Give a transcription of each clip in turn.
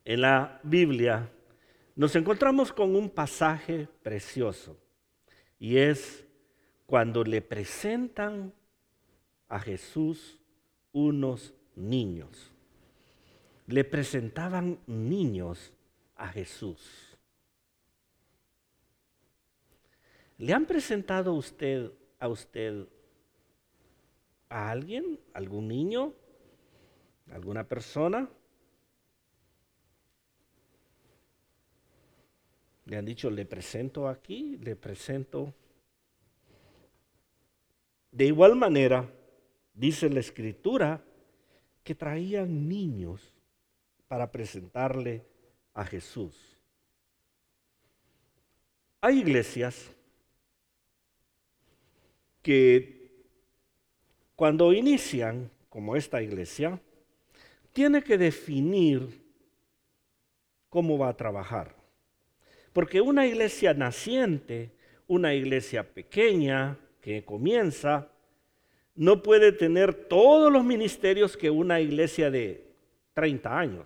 En la Biblia nos encontramos con un pasaje precioso y es cuando le presentan a Jesús unos niños. Le presentaban niños a Jesús. ¿Le han presentado a alguien, algún niño, alguna persona? Le han dicho, le presento aquí, le presento. De igual manera, dice la Escritura que traían niños para presentarle a Jesús. Hay iglesias que cuando inician, como esta iglesia, tiene que definir cómo va a trabajar. Porque una iglesia naciente, una iglesia pequeña que comienza, no puede tener todos los ministerios que una iglesia de 30 años.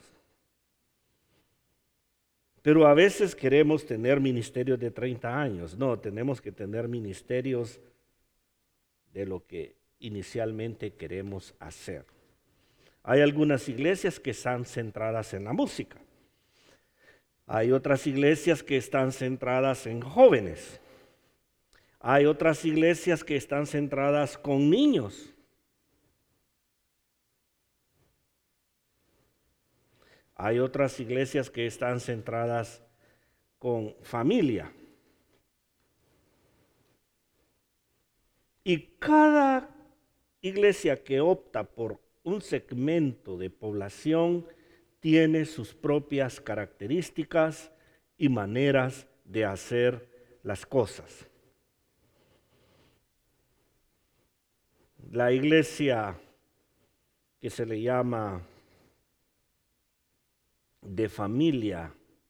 Pero a veces queremos tener ministerios de 30 años. No, tenemos que tener ministerios de lo que inicialmente queremos hacer. Hay algunas iglesias que están centradas en la música. Hay otras iglesias que están centradas en jóvenes. Hay otras iglesias que están centradas con niños. Hay otras iglesias que están centradas con familia. Y cada iglesia que opta por un segmento de población tiene sus propias características y maneras de hacer las cosas. La iglesia que se le llama de familia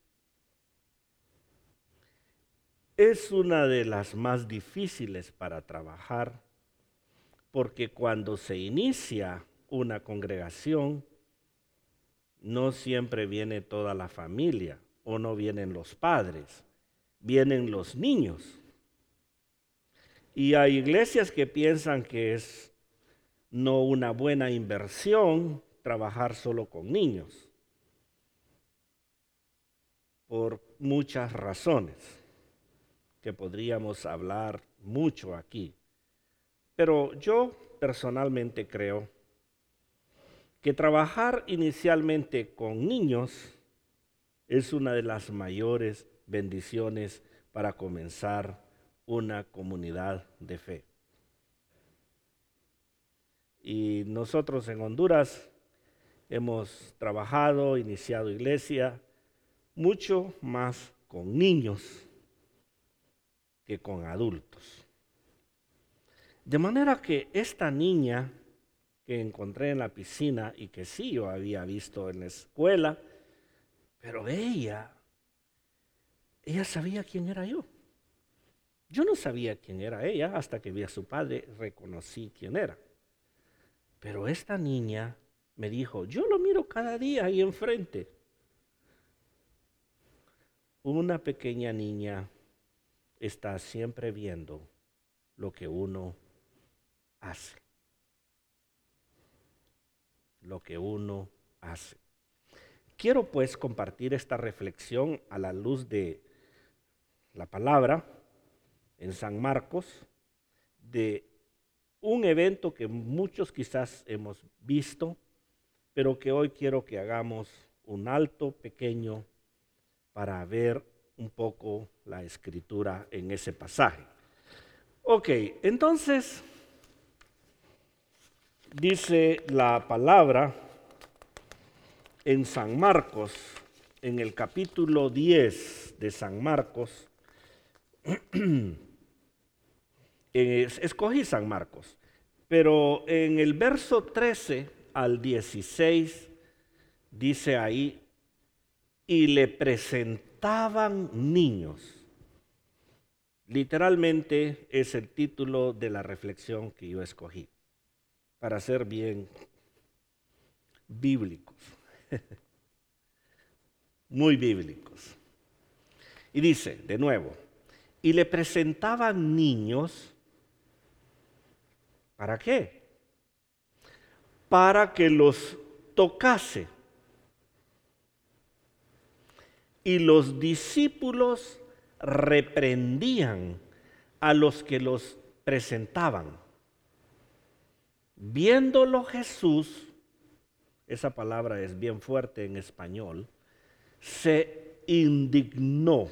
es una de las más difíciles para trabajar porque cuando se inicia una congregación no siempre viene toda la familia o no vienen los padres, vienen los niños. Y hay iglesias que piensan que es no una buena inversión trabajar solo con niños, por muchas razones que podríamos hablar mucho aquí. Pero yo personalmente creo que trabajar inicialmente con niños es una de las mayores bendiciones para comenzar una comunidad de fe. Y nosotros en Honduras hemos trabajado, iniciado iglesia, mucho más con niños que con adultos. De manera que esta niña que encontré en la piscina y que sí yo había visto en la escuela, pero ella sabía quién era yo. Yo no sabía quién era ella hasta que vi a su padre, reconocí quién era. Pero esta niña me dijo, yo lo miro cada día ahí enfrente. Una pequeña niña está siempre viendo lo que uno hace. Lo que uno hace. Quiero pues compartir esta reflexión a la luz de la palabra en San Marcos, de un evento que muchos quizás hemos visto, pero que hoy quiero que hagamos un alto pequeño para ver un poco la escritura en ese pasaje. Ok, entonces dice la palabra en San Marcos, en el capítulo 10 de San Marcos, escogí San Marcos, pero en el verso 13 al 16 dice ahí, y le presentaban niños. Literalmente es el título de la reflexión que yo escogí, para ser bien bíblicos. muy bíblicos. Y dice, de nuevo, y le presentaban niños, ¿para qué? Para que los tocase. Y los discípulos reprendían a los que los presentaban. Viéndolo Jesús, esa palabra es bien fuerte en español, se indignó.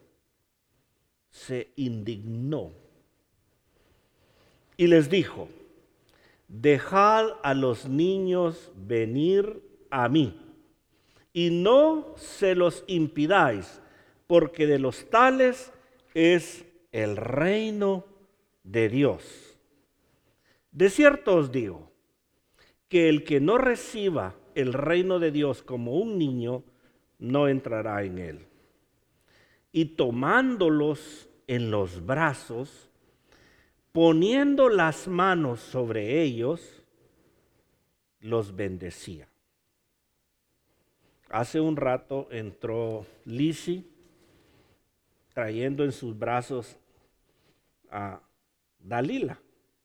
Y les dijo, dejad a los niños venir a mí y no se los impidáis, porque de los tales es el reino de Dios. De cierto os digo, que el que no reciba el reino de Dios como un niño, no entrará en él. Y tomándolos en los brazos, poniendo las manos sobre ellos, los bendecía. Hace un rato entró Lizzie trayendo en sus brazos a Dalila.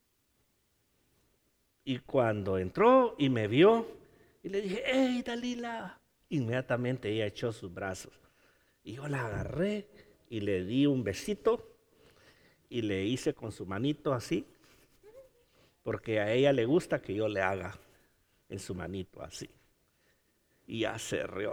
Y cuando entró y me vio, y le dije, ¡hey, Dalila! Inmediatamente ella echó sus brazos. Y yo la agarré y le di un besito y le hice con su manito así, porque a ella le gusta que yo le haga en su manito así. Y ya se rió.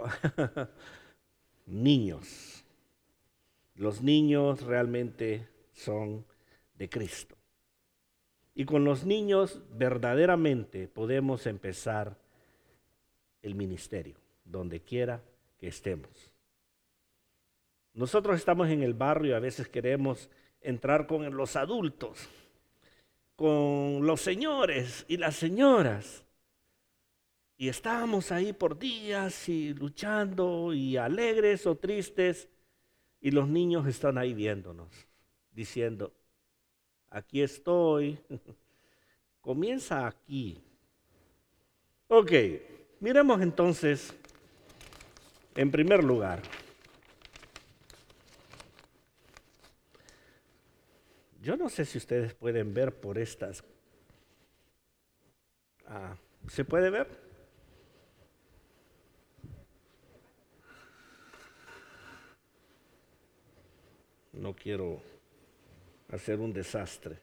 Niños. Los niños realmente son de Cristo. Y con los niños verdaderamente podemos empezar el ministerio, donde quiera que estemos. Nosotros estamos en el barrio y a veces queremos entrar con los adultos, con los señores y las señoras. Y estábamos ahí por días y luchando y alegres o tristes. Y los niños están ahí viéndonos, diciendo, aquí estoy. Comienza aquí. Ok, miremos entonces, en primer lugar, yo no sé si ustedes pueden ver por estas. ¿Se puede ver? No quiero hacer un desastre.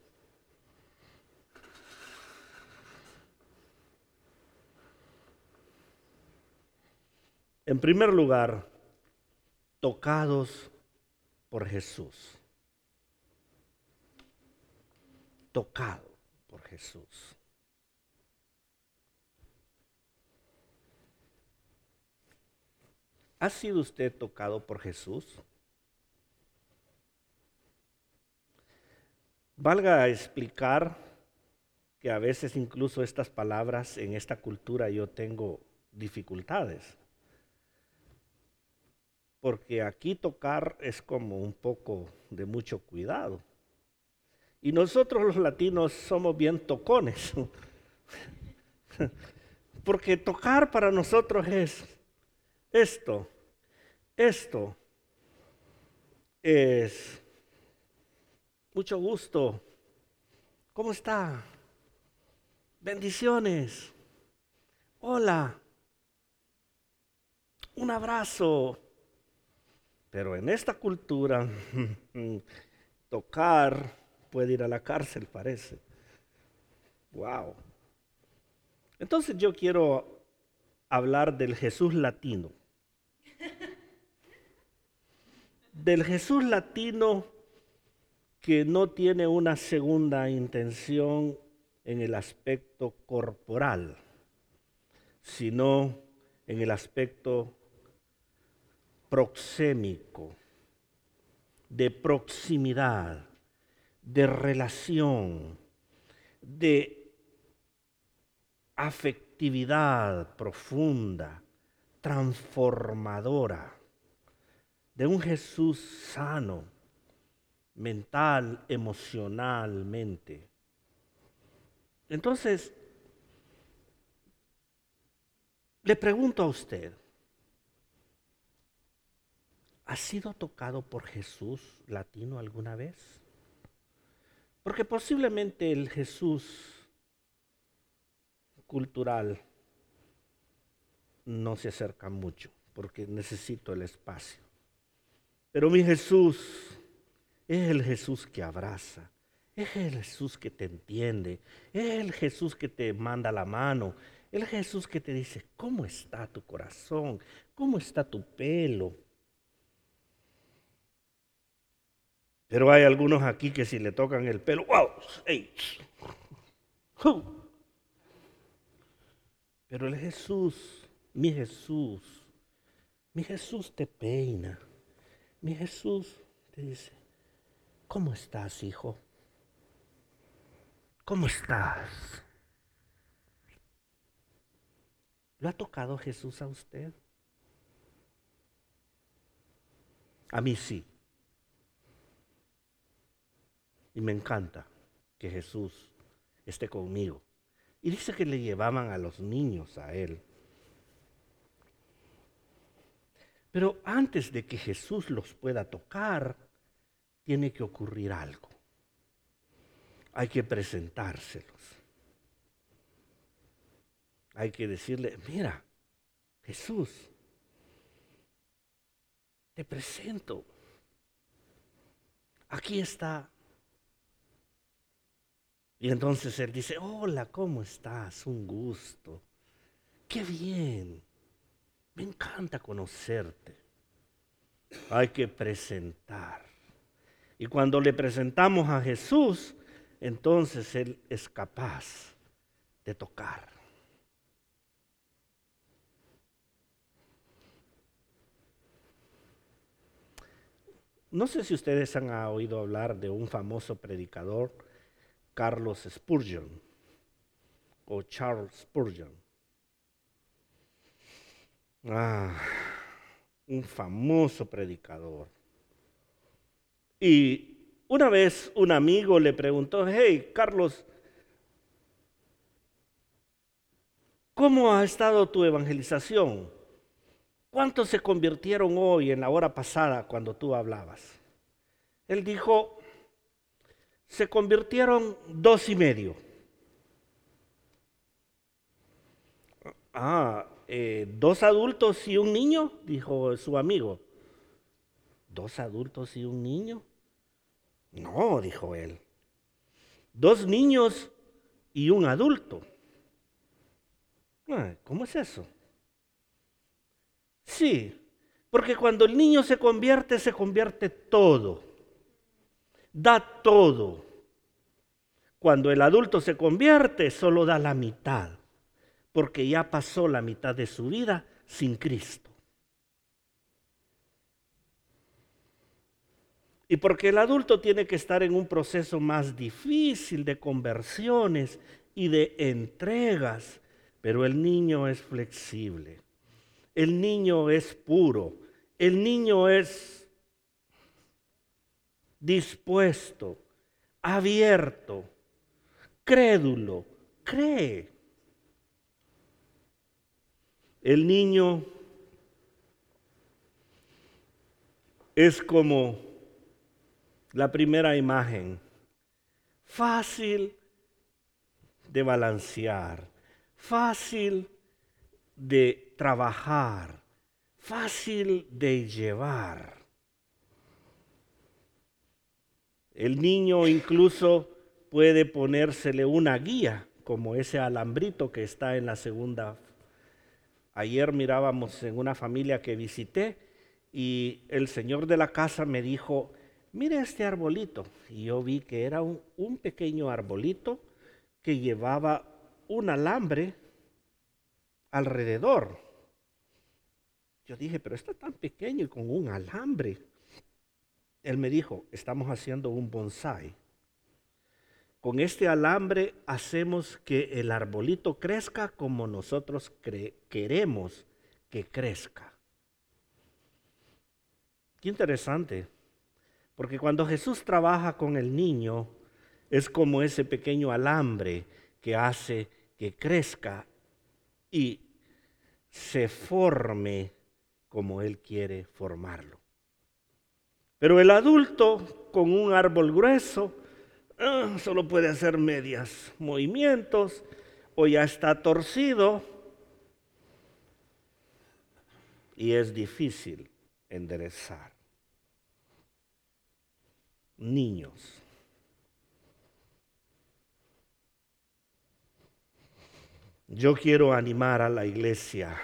En primer lugar, tocados por Jesús. Tocado por Jesús. ¿Ha sido usted tocado por Jesús? Valga explicar que a veces incluso estas palabras en esta cultura yo tengo dificultades. Porque aquí tocar es como un poco de mucho cuidado. Y nosotros los latinos somos bien tocones. Porque tocar para nosotros es esto es mucho gusto. ¿Cómo está? Bendiciones. Hola. Un abrazo. Pero en esta cultura, tocar puede ir a la cárcel, parece. Wow. Entonces yo quiero hablar del Jesús latino. Del Jesús latino que no tiene una segunda intención en el aspecto corporal, sino en el aspecto proxémico, de proximidad, de relación, de afectividad profunda, transformadora, de un Jesús sano, mental, emocionalmente. Entonces, le pregunto a usted, ¿has sido tocado por Jesús latino alguna vez? Porque posiblemente el Jesús cultural no se acerca mucho, porque necesito el espacio. Pero mi Jesús es el Jesús que abraza, es el Jesús que te entiende, es el Jesús que te manda la mano, el Jesús que te dice, ¿cómo está tu corazón? ¿Cómo está tu pelo? Pero hay algunos aquí que si le tocan el pelo, ¡wow! ¡Ey! ¡Hu! Pero el Jesús, mi Jesús te peina, mi Jesús te dice, ¿cómo estás, hijo? ¿Cómo estás? ¿Lo ha tocado Jesús a usted? A mí sí. Y me encanta que Jesús esté conmigo. Y dice que le llevaban a los niños a él. Pero antes de que Jesús los pueda tocar, tiene que ocurrir algo. Hay que presentárselos. Hay que decirle, mira, Jesús, te presento. Aquí está. Y entonces él dice, hola, ¿cómo estás? Un gusto. Qué bien. Me encanta conocerte. Hay que presentar. Y cuando le presentamos a Jesús, entonces Él es capaz de tocar. No sé si ustedes han oído hablar de un famoso predicador, Carlos Spurgeon, o Charles Spurgeon. Un famoso predicador. Y una vez un amigo le preguntó, hey, Carlos, ¿cómo ha estado tu evangelización? ¿Cuántos se convirtieron hoy en la hora pasada cuando tú hablabas? Él dijo, se convirtieron 2.5. ¿Dos adultos y un niño? Dijo su amigo. ¿Dos adultos y un niño? No, dijo él. 2 niños y un adulto. ¿Cómo es eso? Sí, porque cuando el niño se convierte todo. Da todo. Cuando el adulto se convierte, solo da la mitad, porque ya pasó la mitad de su vida sin Cristo. Y porque el adulto tiene que estar en un proceso más difícil de conversiones y de entregas, pero el niño es flexible, el niño es puro, el niño es dispuesto, abierto, crédulo, cree. El niño es como la primera imagen, fácil de balancear, fácil de trabajar, fácil de llevar. El niño incluso puede ponérsele una guía, como ese alambrito que está en la segunda. Ayer mirábamos en una familia que visité y el señor de la casa me dijo, mire este arbolito. Y yo vi que era un pequeño arbolito que llevaba un alambre alrededor. Yo dije, pero está tan pequeño y con un alambre. Él me dijo, estamos haciendo un bonsái. Con este alambre hacemos que el arbolito crezca como nosotros queremos que crezca. Qué interesante, porque cuando Jesús trabaja con el niño, es como ese pequeño alambre que hace que crezca y se forme como Él quiere formarlo. Pero el adulto con un árbol grueso solo puede hacer medias movimientos o ya está torcido y es difícil enderezar. Niños. Yo quiero animar a la iglesia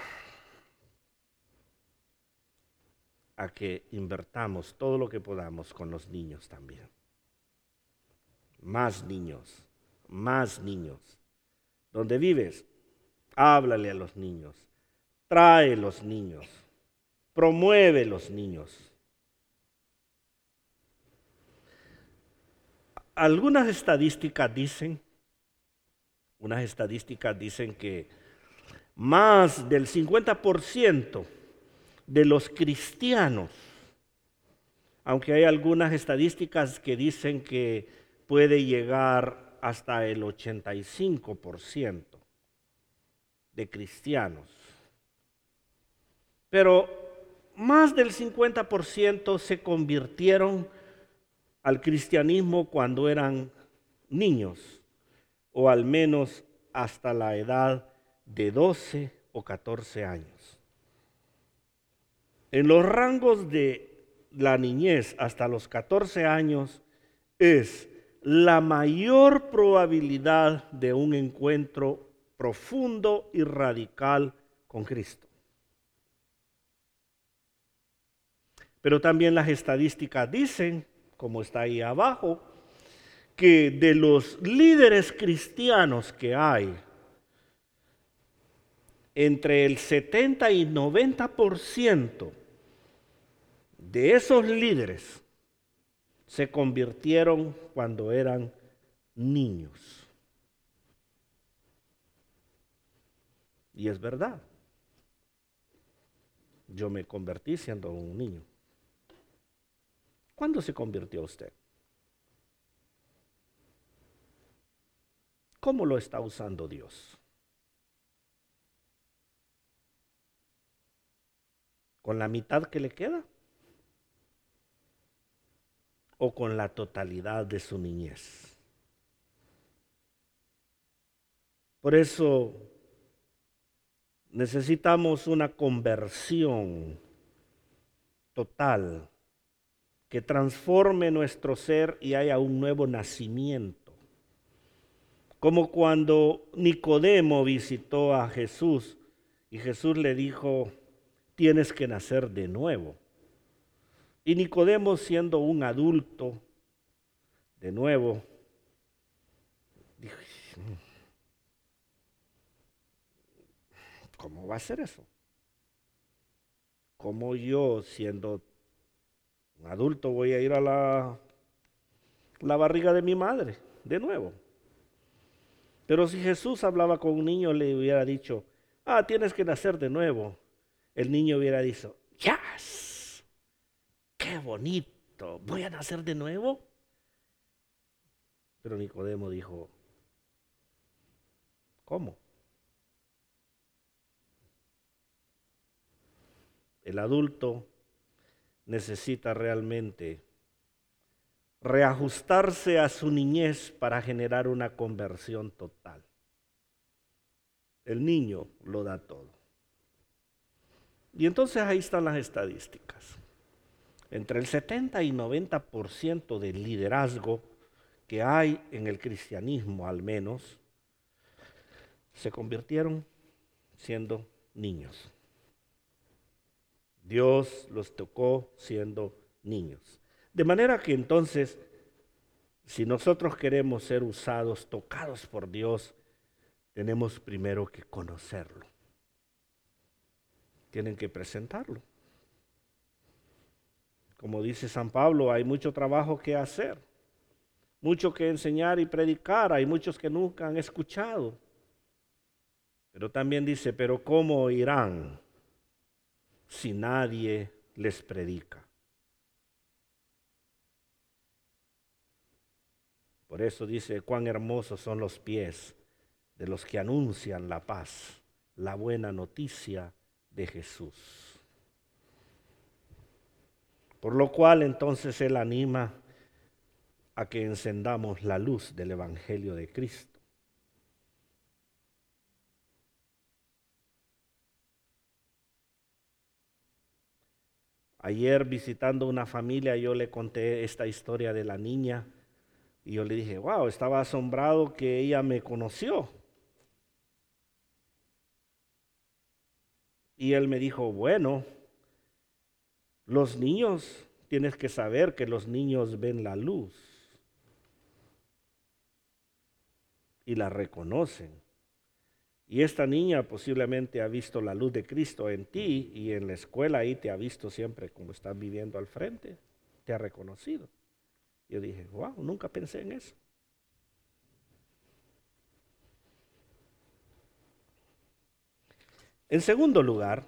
a que invertamos todo lo que podamos con los niños también. Más niños, más niños. Donde vives, háblale a los niños, trae los niños, promueve los niños. Algunas estadísticas dicen que más del 50% de los cristianos, aunque hay algunas estadísticas que dicen que puede llegar hasta el 85% de cristianos, pero más del 50% se convirtieron al cristianismo cuando eran niños, o al menos hasta la edad de 12 o 14 años. En los rangos de la niñez hasta los 14 años es la mayor probabilidad de un encuentro profundo y radical con Cristo. Pero también las estadísticas dicen, como está ahí abajo, que de los líderes cristianos que hay, entre el 70 y 90% de esos líderes se convirtieron cuando eran niños. Y es verdad. Yo me convertí siendo un niño. ¿Cuándo se convirtió usted? ¿Cómo lo está usando Dios? ¿Con la mitad que le queda? ¿O con la totalidad de su niñez? Por eso necesitamos una conversión total que transforme nuestro ser y haya un nuevo nacimiento. Como cuando Nicodemo visitó a Jesús y Jesús le dijo, tienes que nacer de nuevo. Y Nicodemo, siendo un adulto, de nuevo, dijo, ¿cómo va a ser eso? ¿Cómo yo, siendo un adulto, voy a ir a la barriga de mi madre de nuevo? Pero si Jesús hablaba con un niño, le hubiera dicho, tienes que nacer de nuevo. El niño hubiera dicho, ¡yes! ¡Qué bonito! ¿Voy a nacer de nuevo? Pero Nicodemo dijo, ¿cómo? El adulto necesita realmente reajustarse a su niñez para generar una conversión total. El niño lo da todo. Y entonces ahí están las estadísticas. Entre el 70 y 90% del liderazgo que hay en el cristianismo, al menos, se convirtieron siendo niños. Dios los tocó siendo niños. De manera que entonces, si nosotros queremos ser usados, tocados por Dios, tenemos primero que conocerlo. Tienen que presentarlo. Como dice San Pablo, hay mucho trabajo que hacer, mucho que enseñar y predicar, hay muchos que nunca han escuchado. Pero también dice, pero ¿cómo irán si nadie les predica? Por eso dice, cuán hermosos son los pies de los que anuncian la paz, la buena noticia de Jesús. Por lo cual entonces Él anima a que encendamos la luz del Evangelio de Cristo. Ayer visitando una familia yo le conté esta historia de la niña y yo le dije, wow, estaba asombrado que ella me conoció. Y él me dijo, bueno, los niños, tienes que saber que los niños ven la luz y la reconocen. Y esta niña posiblemente ha visto la luz de Cristo en ti y en la escuela ahí te ha visto siempre como estás viviendo al frente, te ha reconocido. Yo dije, wow, nunca pensé en eso. En segundo lugar,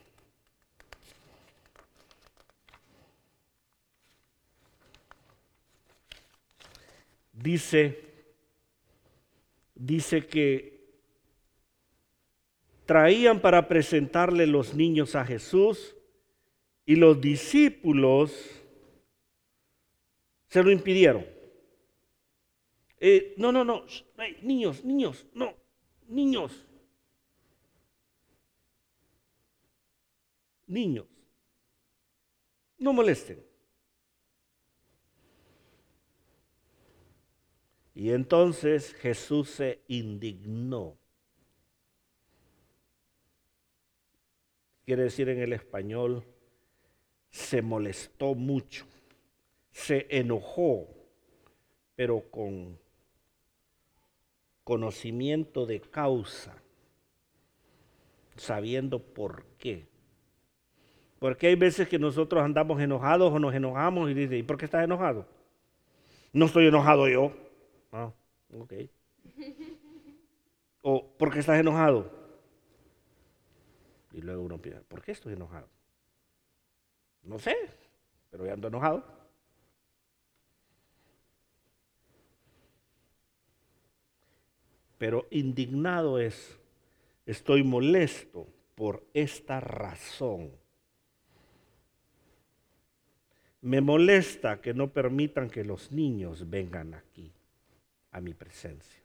dice que traían para presentarle los niños a Jesús y los discípulos se lo impidieron. No, niños, no, niños, no molesten. Y entonces Jesús se indignó. Quiere decir en el español, se molestó mucho, se enojó, pero con conocimiento de causa, sabiendo por qué. Porque hay veces que nosotros andamos enojados o nos enojamos y dice, ¿y por qué estás enojado? No estoy enojado yo. Ah, ok. O ¿por qué estás enojado? Y luego uno piensa, ¿por qué estoy enojado? No sé, pero ya ando enojado. Pero indignado es, estoy molesto por esta razón. Me molesta que no permitan que los niños vengan aquí, a mi presencia.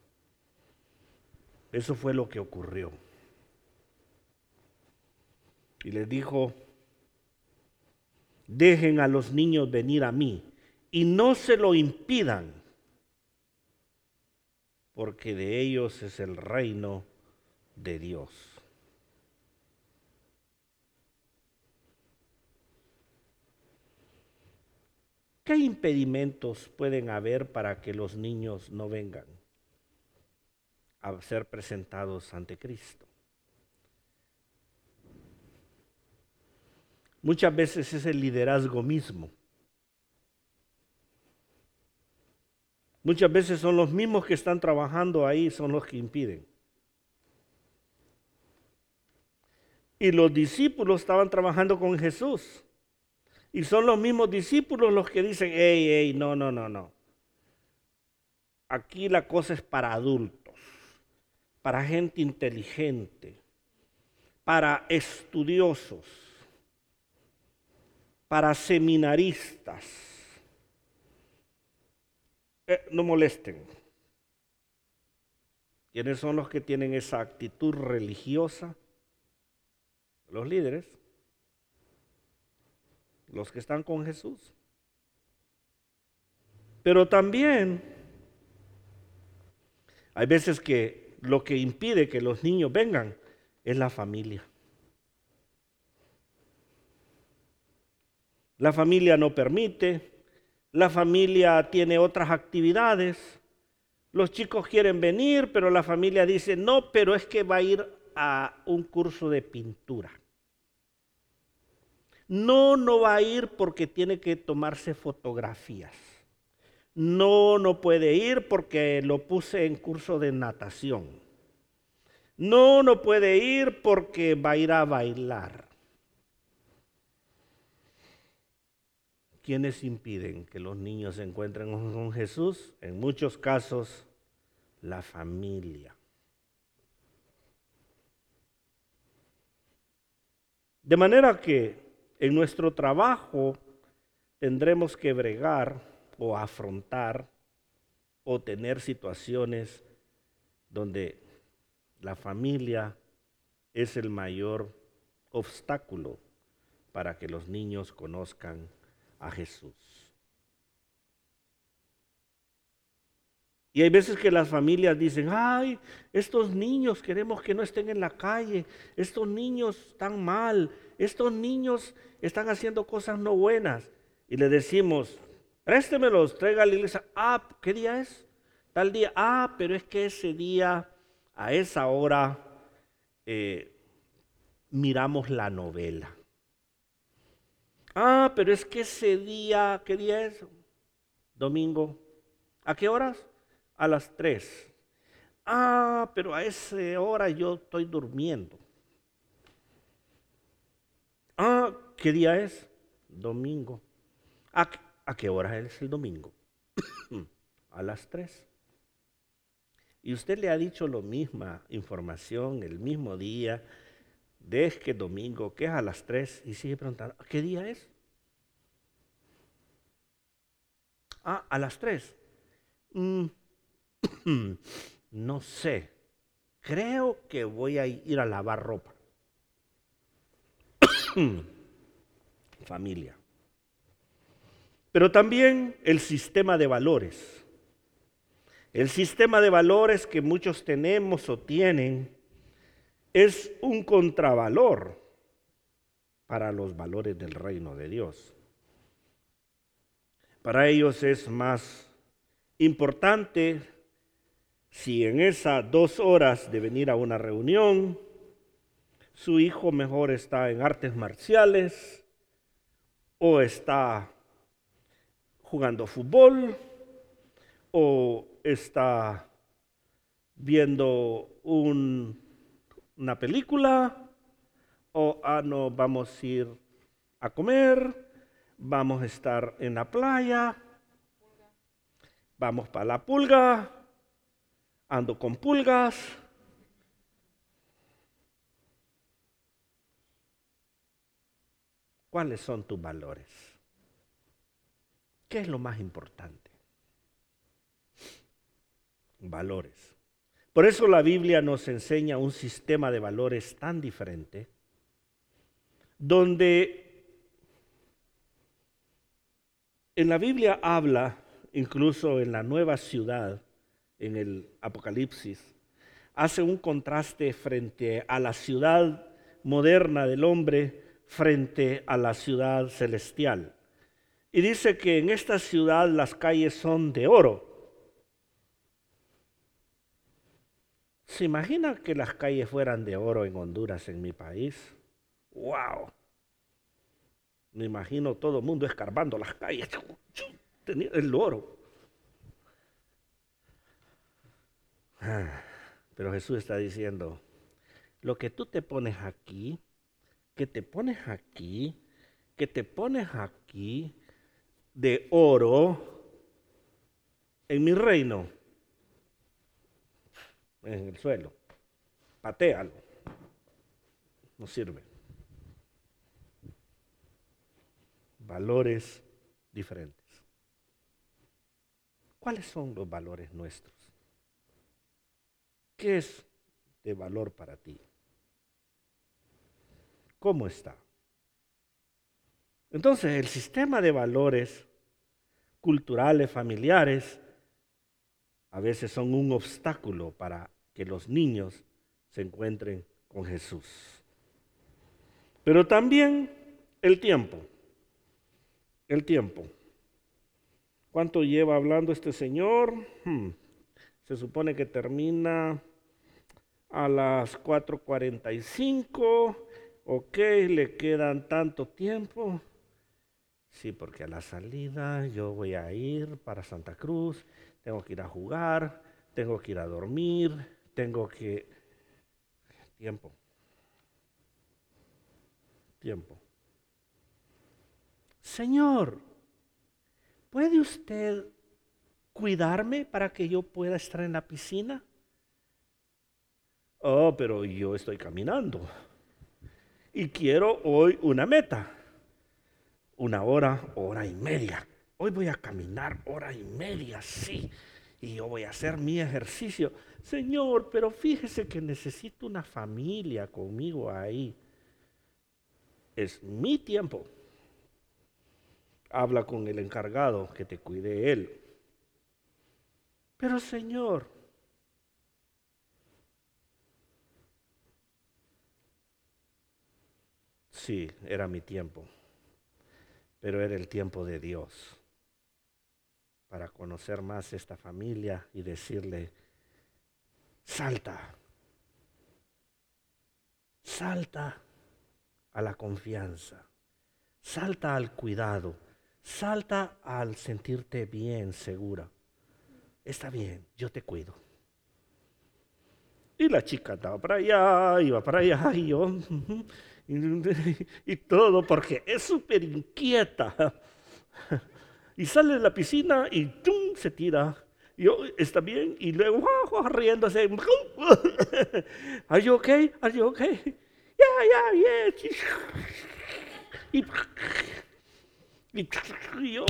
Eso fue lo que ocurrió. Y les dijo, dejen a los niños venir a mí y no se lo impidan, porque de ellos es el reino de Dios. ¿Qué impedimentos pueden haber para que los niños no vengan a ser presentados ante Cristo? Muchas veces es el liderazgo mismo. Muchas veces son los mismos que están trabajando ahí, son los que impiden. Y los discípulos estaban trabajando con Jesús. Y son los mismos discípulos los que dicen, hey, no. Aquí la cosa es para adultos, para gente inteligente, para estudiosos, para seminaristas. No molesten. ¿Quiénes son los que tienen esa actitud religiosa? Los líderes, los que están con Jesús. Pero también hay veces que lo que impide que los niños vengan es la familia. La familia no permite, la familia tiene otras actividades, los chicos quieren venir, pero la familia dice, no, pero es que va a ir a un curso de pintura. No va a ir porque tiene que tomarse fotografías. No puede ir porque lo puse en curso de natación. No puede ir porque va a ir a bailar. ¿Quiénes impiden que los niños se encuentren con Jesús? En muchos casos, la familia. De manera que en nuestro trabajo tendremos que bregar o afrontar o tener situaciones donde la familia es el mayor obstáculo para que los niños conozcan a Jesús. Y hay veces que las familias dicen, ay, estos niños queremos que no estén en la calle, estos niños están mal, estos niños están haciendo cosas no buenas. Y le decimos, préstemelos, traiga a la iglesia. Ah, ¿qué día es? Tal día. Ah, pero es que ese día, a esa hora, miramos la novela. Ah, pero es que ese día, ¿qué día es? Domingo. ¿A qué horas? A las 3. Ah, pero a esa hora yo estoy durmiendo. Ah, ¿qué día es? Domingo. ¿A qué hora es el domingo? A las 3. Y usted le ha dicho la misma información el mismo día, de que domingo, que es a las 3, y sigue preguntando, ¿qué día es? Ah, a las 3. Mm, no sé, creo que voy a ir a lavar ropa. Familia. Pero también el sistema de valores. El sistema de valores que muchos tenemos o tienen es un contravalor para los valores del reino de Dios. Para ellos es más importante si en esas 2 horas de venir a una reunión, su hijo mejor está en artes marciales o está jugando fútbol o está viendo una película o no, vamos a ir a comer, vamos a estar en la playa, vamos para la pulga, ando con pulgas. ¿Cuáles son tus valores? ¿Qué es lo más importante? Valores. Por eso la Biblia nos enseña un sistema de valores tan diferente, donde en la Biblia habla, incluso en la nueva ciudad, en el Apocalipsis, hace un contraste frente a la ciudad moderna del hombre frente a la ciudad celestial. Y dice que en esta ciudad las calles son de oro. ¿Se imagina que las calles fueran de oro en Honduras, en mi país? ¡Wow! Me imagino todo el mundo escarbando las calles. Tenía el oro. Pero Jesús está diciendo, lo que tú te pones aquí, que te pones aquí, que te pones aquí de oro, en mi reino, en el suelo, patéalo, no sirve. Valores diferentes. ¿Cuáles son los valores nuestros? ¿Qué es de valor para ti? ¿Cómo está? Entonces, el sistema de valores culturales, familiares, a veces son un obstáculo para que los niños se encuentren con Jesús. Pero también el tiempo. El tiempo. ¿Cuánto lleva hablando este señor? Se supone que termina a las 4:45. Ok, le quedan tanto tiempo. Sí, porque a la salida yo voy a ir para Santa Cruz, tengo que ir a jugar, tengo que ir a dormir, tengo que... Tiempo. Tiempo. Señor, ¿puede usted cuidarme para que yo pueda estar en la piscina? Oh, pero yo estoy caminando y quiero hoy una 1 hora, hora y media. Hoy voy a caminar 1 hora y media, sí. Y yo voy a hacer mi ejercicio. Señor, pero fíjese que necesito una familia conmigo ahí. Es mi tiempo. Habla con el encargado que te cuide él. Pero Señor, sí, era mi tiempo, pero era el tiempo de Dios para conocer más esta familia y decirle, salta, salta a la confianza, salta al cuidado, salta al sentirte bien, segura. Está bien, yo te cuido. Y la chica andaba para allá, iba para allá, y yo, y todo, porque es súper inquieta. Y sale de la piscina y ¡tum! Se tira. Y yo, ¿está bien? Y luego, riéndose. ¿Are you okay? ¿Are you okay? Yeah, yeah, yeah. Y, y yo,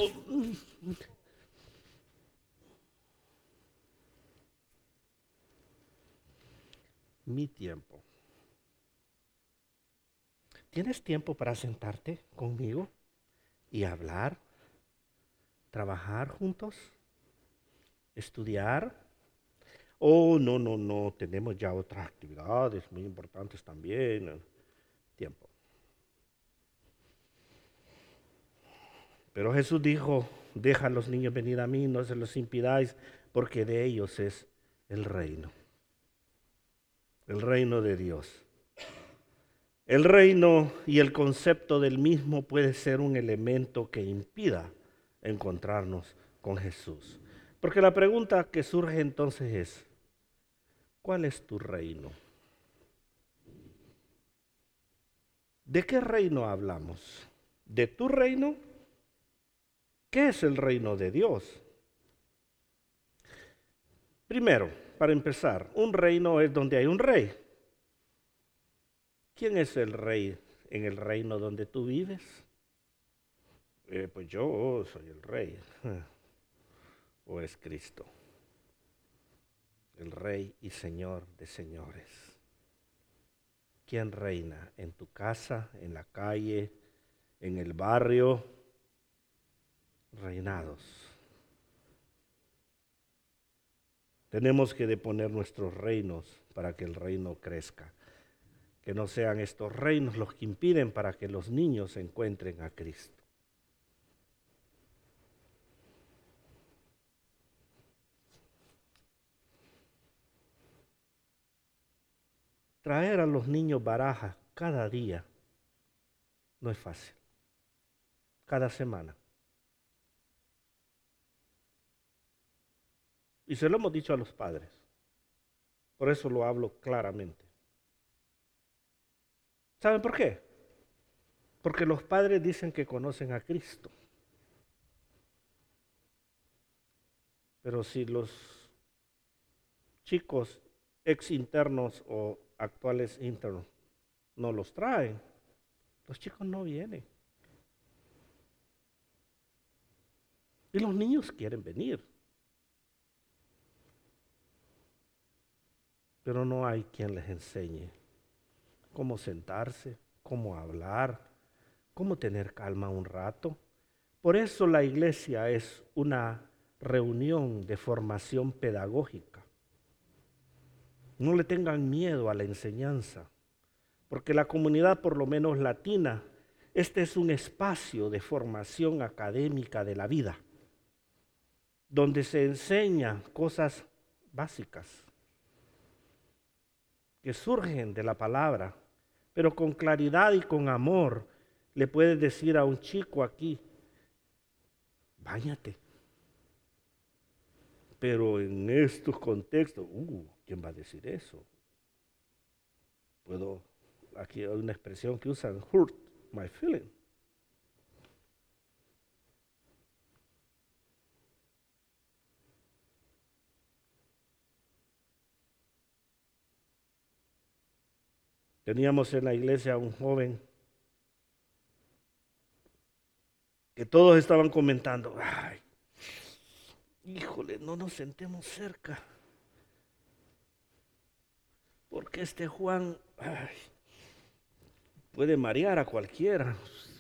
mi tiempo. ¿Tienes tiempo para sentarte conmigo y hablar, trabajar juntos, estudiar? Oh, no, no, no, tenemos ya otras actividades muy importantes también. Tiempo. Pero Jesús dijo, deja a los niños venir a mí, no se los impidáis, porque de ellos es el reino de Dios. El reino y el concepto del mismo puede ser un elemento que impida encontrarnos con Jesús. Porque la pregunta que surge entonces es, ¿cuál es tu reino? ¿De qué reino hablamos? ¿De tu reino? ¿Qué es el reino de Dios? Primero, para empezar, un reino es donde hay un rey. ¿Quién es el rey en el reino donde tú vives? Pues yo soy el rey. ¿O es Cristo? El rey y señor de señores. ¿Quién reina en tu casa, en la calle, en el barrio? Reinados. Tenemos que deponer nuestros reinos para que el reino crezca. Que no sean estos reinos los que impiden para que los niños encuentren a Cristo. Traer a los niños barajas cada día no es fácil. Cada semana. Y se lo hemos dicho a los padres. Por eso lo hablo claramente. ¿Saben por qué? Porque los padres dicen que conocen a Cristo. Pero si los chicos ex internos o actuales internos no los traen, los chicos no vienen. Y los niños quieren venir. Pero no hay quien les enseñe cómo sentarse, cómo hablar, cómo tener calma un rato. Por eso la iglesia es una reunión de formación pedagógica. No le tengan miedo a la enseñanza, porque la comunidad, por lo menos latina, este es un espacio de formación académica de la vida, donde se enseñan cosas básicas que surgen de la palabra, pero con claridad y con amor le puedes decir a un chico aquí, báñate. Pero en estos contextos, ¿quién va a decir eso? Aquí hay una expresión que usan, hurt my feeling. Teníamos en la iglesia un joven que todos estaban comentando, ay, híjole, no nos sentemos cerca, porque este Juan ay, puede marear a cualquiera.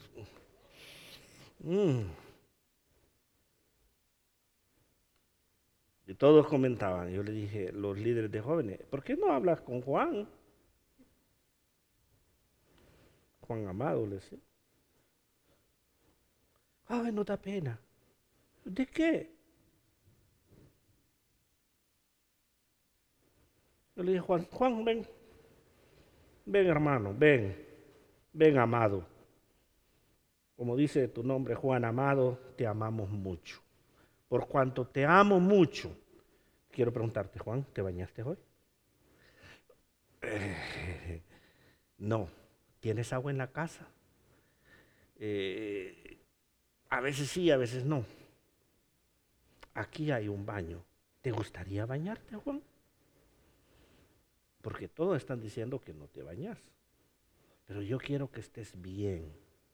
Mm. Y todos comentaban, yo le dije, los líderes de jóvenes, ¿por qué no hablas con Juan? Juan Amado, le decía. Ay, no da pena. ¿De qué? Yo le dije, Juan, Juan, ven, ven hermano, ven, ven amado. Como dice tu nombre, Juan Amado, te amamos mucho. Por cuanto te amo mucho, quiero preguntarte, Juan, ¿te bañaste hoy? No. ¿Tienes agua en la casa? Eh, a veces sí, a veces no. Aquí hay un baño. ¿Te gustaría bañarte, Juan? Porque todos están diciendo que no te bañas. Pero yo quiero que estés bien.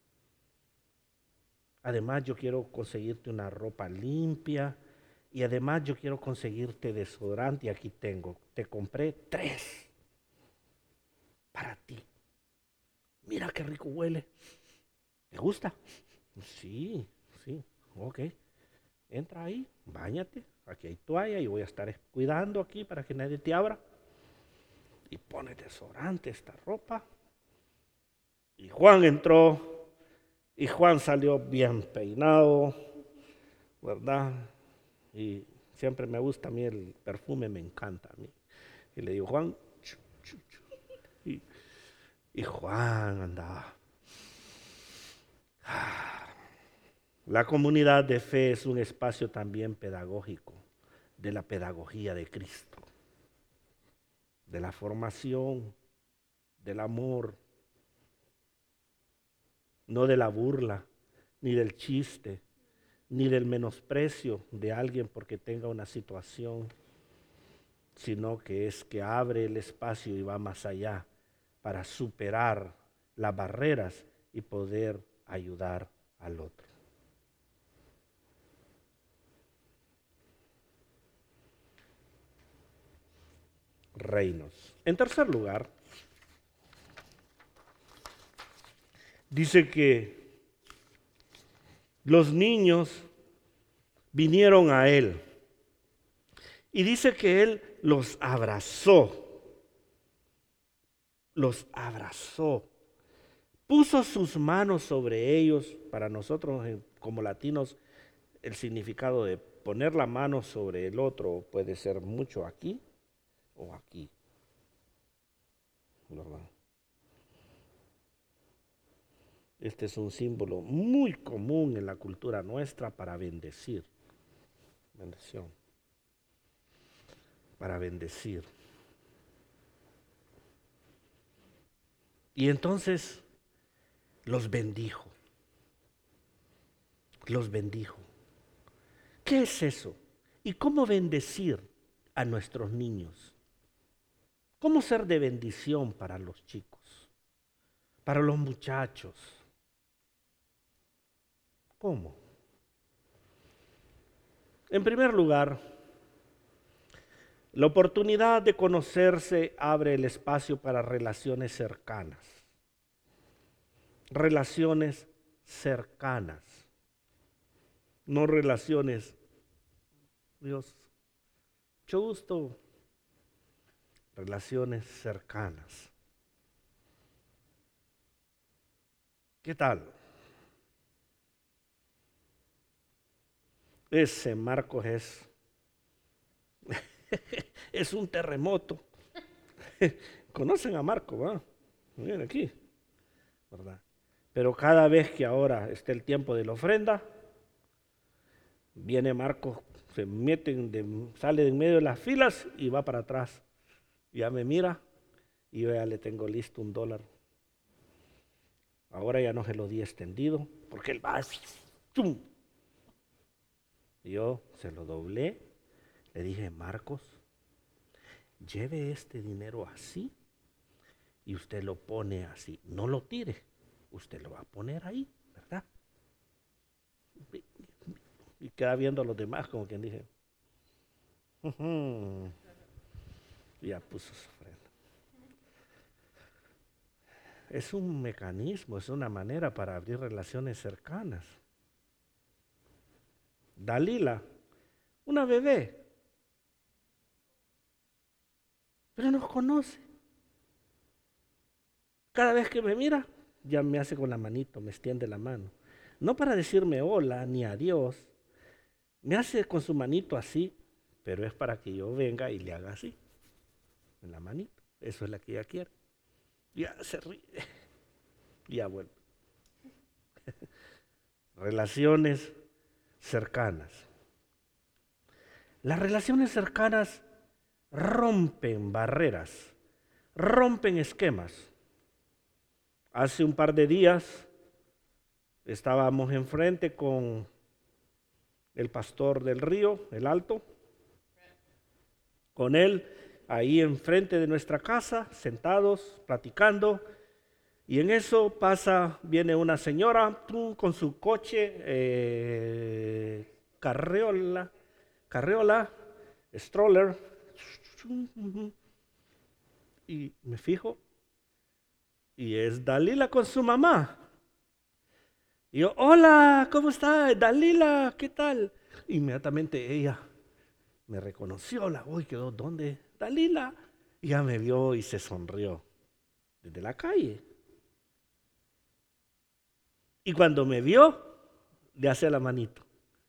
Además, yo quiero conseguirte una ropa limpia. Y además, yo quiero conseguirte desodorante. Y aquí tengo. Te compré 3 para ti. Mira qué rico huele. ¿Te gusta? Sí, sí. Ok. Entra ahí, báñate. Aquí hay toalla y voy a estar cuidando aquí para que nadie te abra. Y pone desodorante esta ropa. Y Juan entró y Juan salió bien peinado, ¿verdad? Y siempre me gusta a mí el perfume, me encanta a mí. Y le digo, Juan, chu, chu, chu. Y, y Juan andaba. La comunidad de fe es un espacio también pedagógico, de la pedagogía de Cristo, de la formación, del amor, no de la burla, ni del chiste, ni del menosprecio de alguien porque tenga una situación, sino que es que abre el espacio y va más allá para superar las barreras y poder ayudar al otro. Reinos. En tercer lugar, dice que los niños vinieron a él y dice que él los abrazó, puso sus manos sobre ellos. Para nosotros como latinos el significado de poner la mano sobre el otro puede ser mucho aquí o aquí, ¿verdad? Este es un símbolo muy común en la cultura nuestra para bendecir, bendición, para bendecir. Y entonces los bendijo, los bendijo. ¿Qué es eso? ¿Y cómo bendecir a nuestros niños? ¿Cómo ser de bendición para los chicos, para los muchachos? ¿Cómo? En primer lugar, la oportunidad de conocerse abre el espacio para relaciones cercanas. Relaciones cercanas, no relaciones, Dios, mucho gusto, relaciones cercanas. ¿Qué tal? Ese Marcos es un terremoto. Conocen a Marco, ¿va? Miren aquí, ¿verdad? Pero cada vez que ahora esté el tiempo de la ofrenda, viene Marcos, se mete, sale de en medio de las filas y va para atrás. Ya me mira y yo ya le tengo listo $1. Ahora ya no se lo di extendido, porque él va así, ¡tum! Yo se lo doblé, le dije, Marcos, lleve este dinero así y usted lo pone así, no lo tire, usted lo va a poner ahí, ¿verdad? queda viendo a los demás como quien dije, "Ujú". Ya puso su ofrenda. Es un mecanismo, es una manera para abrir relaciones cercanas. Dalila, una bebé, pero nos conoce. Cada vez que me mira, ya me hace con la manito, me extiende la mano. No para decirme hola ni adiós, me hace con su manito así, pero es para que yo venga y le haga así, en la manito. Eso es la que ella quiere. Ya se ríe, ya vuelve. Relaciones cercanas. Las relaciones cercanas rompen barreras, rompen esquemas. Hace un par de días estábamos enfrente con el pastor del río, el Alto, con él ahí enfrente de nuestra casa, sentados, platicando, y en eso viene una señora con su coche, carreola, stroller, y me fijo, y es Dalila con su mamá. Y yo, hola, ¿cómo está? Dalila, ¿qué tal? Inmediatamente ella me reconoció, uy, quedó, ¿dónde? Dalila. Y ya me vio y se sonrió desde la calle. Y cuando me vio, le hacía la manito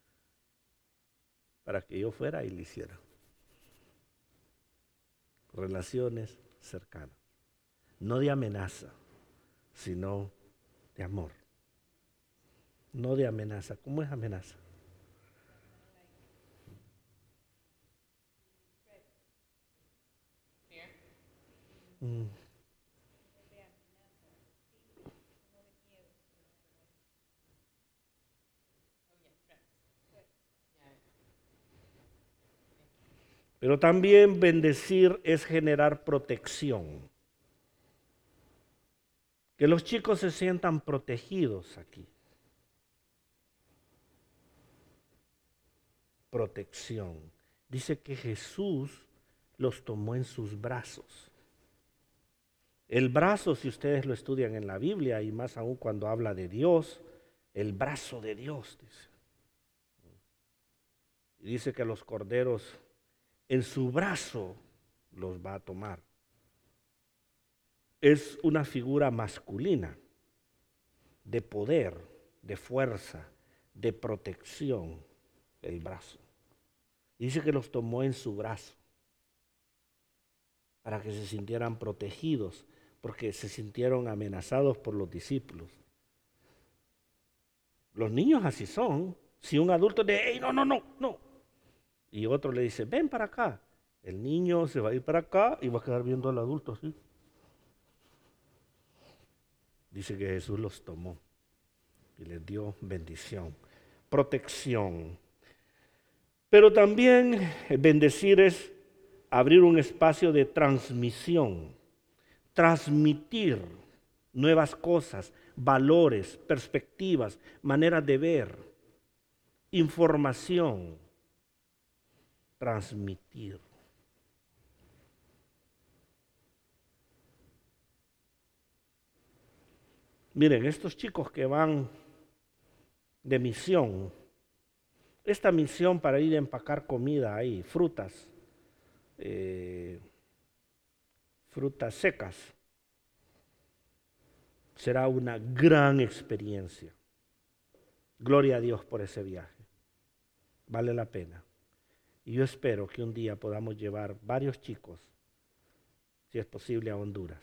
para que yo fuera y le hiciera. Relaciones cercanas. No de amenaza, sino de amor. No de amenaza. ¿Cómo es amenaza? Mm. Pero también bendecir es generar protección. Que los chicos se sientan protegidos aquí. Protección. Dice que Jesús los tomó en sus brazos. El brazo, si ustedes lo estudian en la Biblia, y más aún cuando habla de Dios, el brazo de Dios, dice. Y dice que los corderos en su brazo los va a tomar. Es una figura masculina de poder, de fuerza, de protección, el brazo. Dice que los tomó en su brazo para que se sintieran protegidos, porque se sintieron amenazados por los discípulos. Los niños así son. Si un adulto dice, hey, no, no, no, no. Y otro le dice, ven para acá. El niño se va a ir para acá y va a quedar viendo al adulto así. Dice que Jesús los tomó y les dio bendición, protección. Pero también bendecir es abrir un espacio de transmisión, transmitir nuevas cosas, valores, perspectivas, maneras de ver, información, transmitir. Miren, estos chicos que van de misión, esta misión para ir a empacar comida ahí, frutas, frutas secas, será una gran experiencia. Gloria a Dios por ese viaje. Vale la pena. Y yo espero que un día podamos llevar varios chicos, si es posible, a Honduras,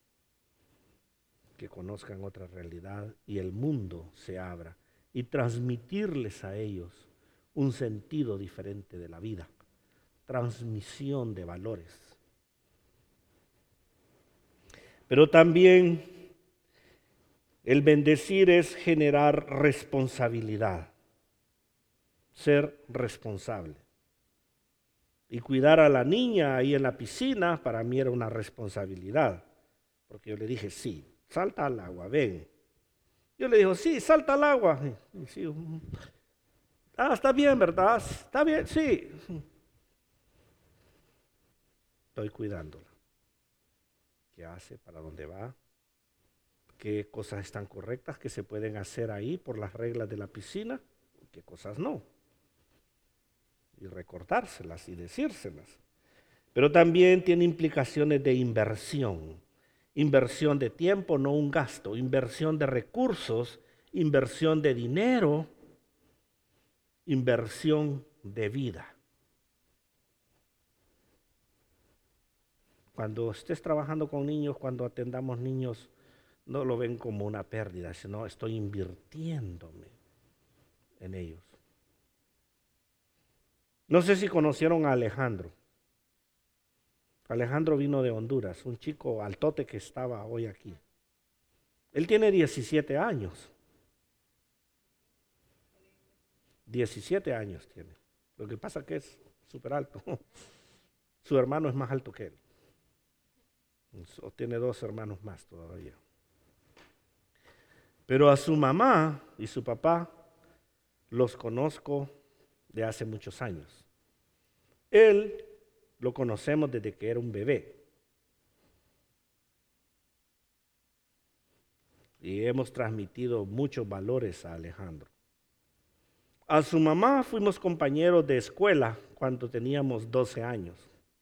que conozcan otra realidad y el mundo se abra y transmitirles a ellos un sentido diferente de la vida, transmisión de valores. Pero también el bendecir es generar responsabilidad, ser responsable. Y cuidar a la niña ahí en la piscina para mí era una responsabilidad, porque yo le dije, sí, salta al agua, ven. Yo le digo, sí, salta al agua. Sí, Está bien, ¿verdad? Está bien, sí. Estoy cuidándola. ¿Qué hace? ¿Para dónde va? ¿Qué cosas están correctas que se pueden hacer ahí por las reglas de la piscina? ¿Qué cosas no? Y recordárselas y decírselas. Pero también tiene implicaciones de inversión. Inversión de tiempo, no un gasto. Inversión de recursos, inversión de dinero, inversión de vida. Cuando estés trabajando con niños, cuando atendamos niños, no lo ven como una pérdida, sino estoy invirtiéndome en ellos. No sé si conocieron a Alejandro. Alejandro vino de Honduras, un chico altote que estaba hoy aquí. Él tiene 17 años. 17 años tiene. Lo que pasa es que es súper alto. Su hermano es más alto que él. O tiene 2 hermanos más todavía. Pero a su mamá y su papá los conozco de hace muchos años. Él lo conocemos desde que era un bebé. Y hemos transmitido muchos valores a Alejandro. A su mamá fuimos compañeros de escuela cuando teníamos 12 años.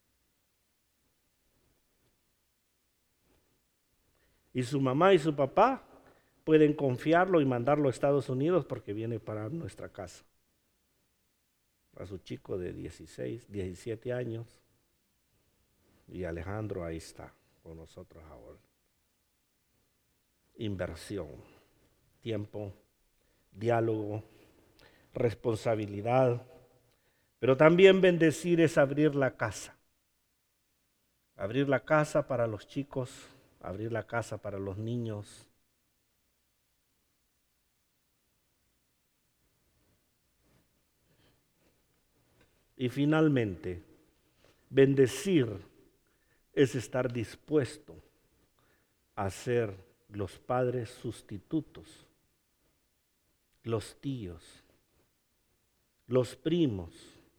Y su mamá y su papá pueden confiarlo y mandarlo a Estados Unidos porque viene para nuestra casa. A su chico de 16, 17 años. Y Alejandro ahí está con nosotros ahora. Inversión, tiempo, diálogo, responsabilidad. Pero también bendecir es abrir la casa. Abrir la casa para los chicos, abrir la casa para los niños. Y finalmente, bendecir es estar dispuesto a ser los padres sustitutos, los tíos, los primos,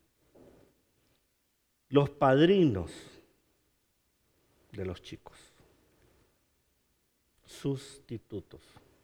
los padrinos de los chicos, sustitutos.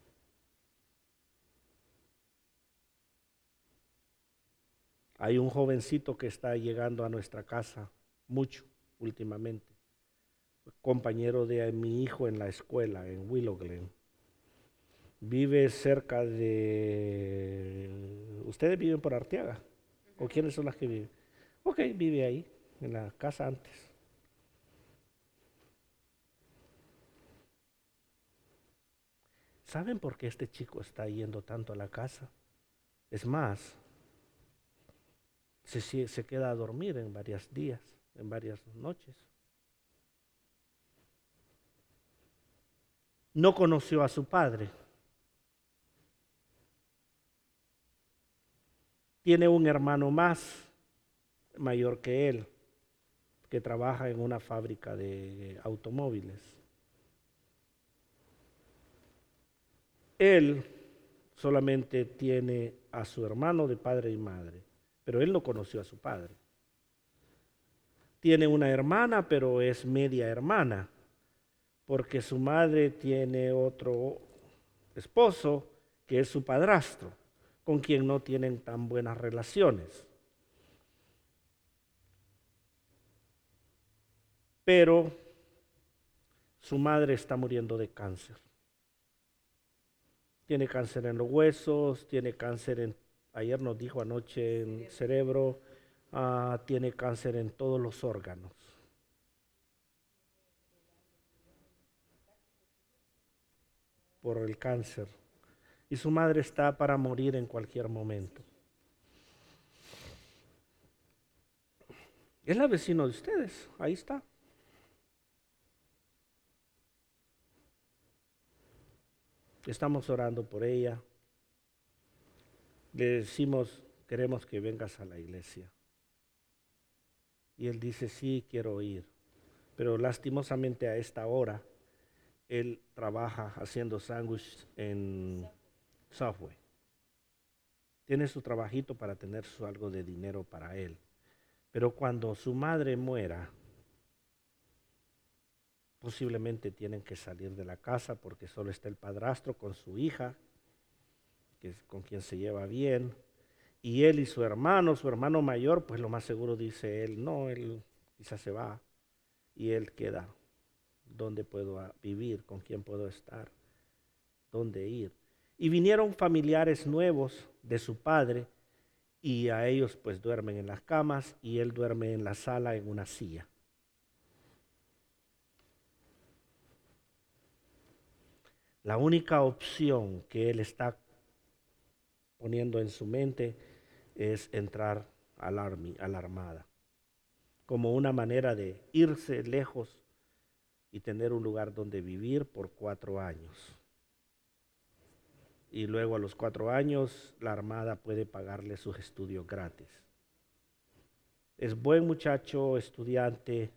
Hay un jovencito que está llegando a nuestra casa mucho últimamente, compañero de mi hijo en la escuela en Willow Glen. Vive cerca de... ¿Ustedes viven por Arteaga? ¿O quiénes son las que viven? Ok, vive ahí, en la casa antes. ¿Saben por qué este chico está yendo tanto a la casa? Es más, se queda a dormir en varios días, en varias noches. No conoció a su padre. Tiene un hermano más mayor que él, que trabaja en una fábrica de automóviles. Él solamente tiene a su hermano de padre y madre, pero él no conoció a su padre. Tiene una hermana, pero es media hermana, porque su madre tiene otro esposo que es su padrastro, con quien no tienen tan buenas relaciones. Pero su madre está muriendo de cáncer. Tiene cáncer en los huesos, tiene cáncer ayer nos dijo anoche en cerebro, tiene cáncer en todos los órganos. Por el cáncer. Y su madre está para morir en cualquier momento. Es la vecina de ustedes, ahí está. Estamos orando por ella. Le decimos, queremos que vengas a la iglesia. Y él dice, sí, quiero ir. Pero lastimosamente a esta hora, él trabaja haciendo sándwiches en Subway. tiene su trabajito para tener algo de dinero para él. Pero cuando su madre muera, posiblemente tienen que salir de la casa porque solo está el padrastro con su hija, que es con quien se lleva bien, y él y su hermano mayor, pues lo más seguro dice él, no, él quizás se va y él queda. ¿Dónde puedo vivir? ¿Con quién puedo estar? ¿Dónde ir? Y vinieron familiares nuevos de su padre y a ellos pues duermen en las camas y él duerme en la sala en una silla. La única opción que él está poniendo en su mente es entrar a la armada, como una manera de irse lejos y tener un lugar donde vivir por 4 años. Y luego a los 4 años la armada puede pagarle sus estudios gratis. Es buen muchacho, estudiante.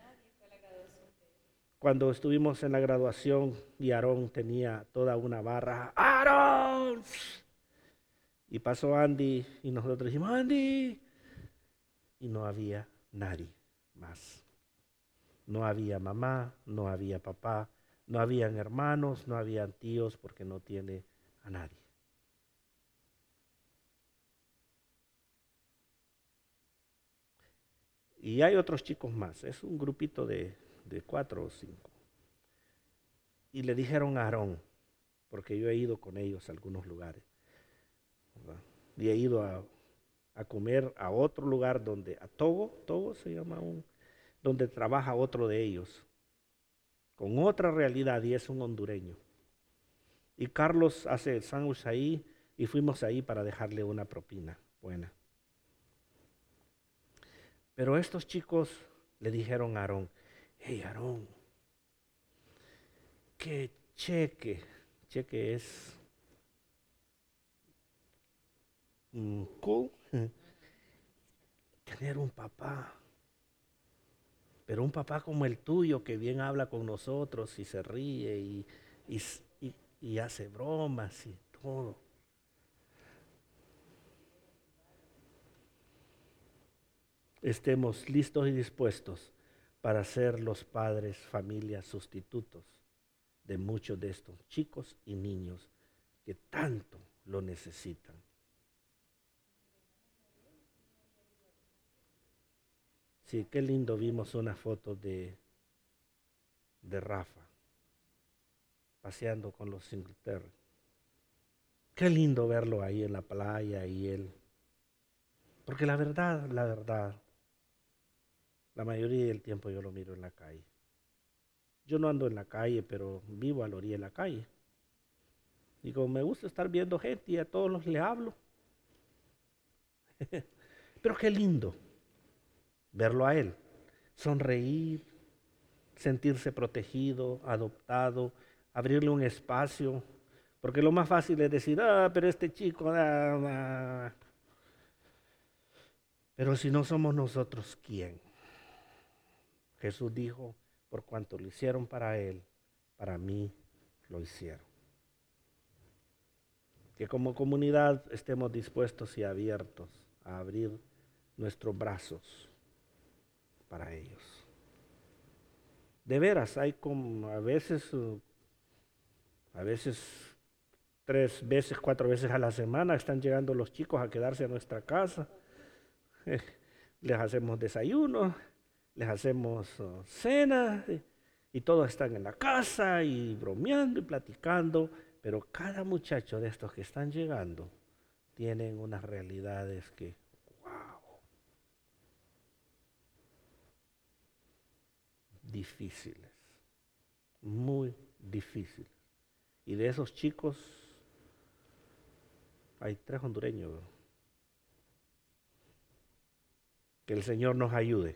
Cuando estuvimos en la graduación y Aarón tenía toda una barra, ¡Aarón! Y pasó Andy y nosotros dijimos, Andy. Y no había nadie más. No había mamá, no había papá, no habían hermanos, no habían tíos porque no tiene a nadie. Y hay otros chicos más, es un grupito de 4 o 5. Y le dijeron a Aarón, porque yo he ido con ellos a algunos lugares, ¿verdad? Y he ido a comer a otro lugar donde, a Togo se llama donde trabaja otro de ellos, con otra realidad y es un hondureño. Y Carlos hace el sándwich ahí y fuimos ahí para dejarle una propina buena. Pero estos chicos le dijeron a Aarón, hey Aarón, qué cheque es cool tener un papá, pero un papá como el tuyo que bien habla con nosotros y se ríe y, y hace bromas y todo. Estemos listos y dispuestos para ser los padres, familias, sustitutos de muchos de estos chicos y niños que tanto lo necesitan. Sí, qué lindo vimos una foto de Rafa paseando con los Inglaterra. Qué lindo verlo ahí en la playa y él. Porque la mayoría del tiempo yo lo miro en la calle. Yo no ando en la calle, pero vivo a la orilla de la calle. Y como me gusta estar viendo gente y a todos los le hablo. Pero qué lindo verlo a él. Sonreír, sentirse protegido, adoptado, abrirle un espacio. Porque lo más fácil es decir, pero este chico, pero si no somos nosotros, ¿quién? Jesús dijo, por cuanto lo hicieron para él, para mí lo hicieron. Que como comunidad estemos dispuestos y abiertos a abrir nuestros brazos para ellos. De veras, hay como a veces 3 veces, 4 veces a la semana están llegando los chicos a quedarse a nuestra casa. Les hacemos desayuno, les hacemos cena y todos están en la casa y bromeando y platicando, pero cada muchacho de estos que están llegando tienen unas realidades que, wow, difíciles, muy difíciles. Y de esos chicos hay 3 hondureños. Que el Señor nos ayude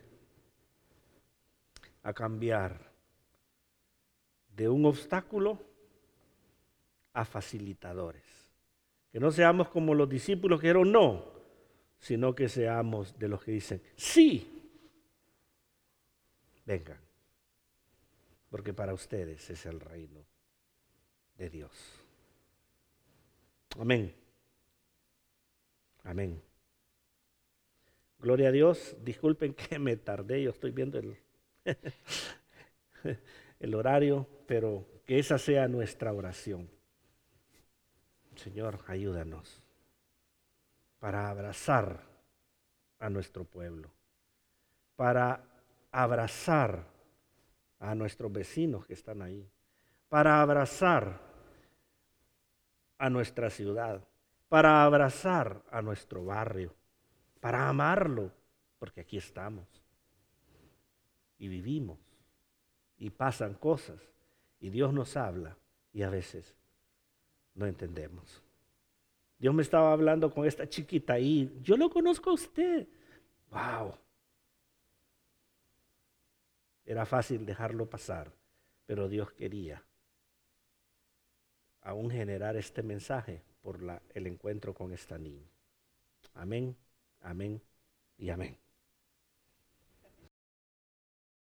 a cambiar de un obstáculo a facilitadores. Que no seamos como los discípulos que dijeron no, sino que seamos de los que dicen sí, vengan, porque para ustedes es el reino de Dios. Amén. Amén. Gloria a Dios. Disculpen que me tardé, yo estoy viendo el horario, pero que esa sea nuestra oración. Señor, ayúdanos para abrazar a nuestro pueblo, para abrazar a nuestros vecinos que están ahí, para abrazar a nuestra ciudad, para abrazar a nuestro barrio, para amarlo, porque aquí estamos y vivimos y pasan cosas y Dios nos habla y a veces no entendemos. Dios me estaba hablando con esta chiquita ahí, yo lo conozco a usted. Wow. Era fácil dejarlo pasar, pero Dios quería aún generar este mensaje por el encuentro con esta niña. Amén, amén y amén.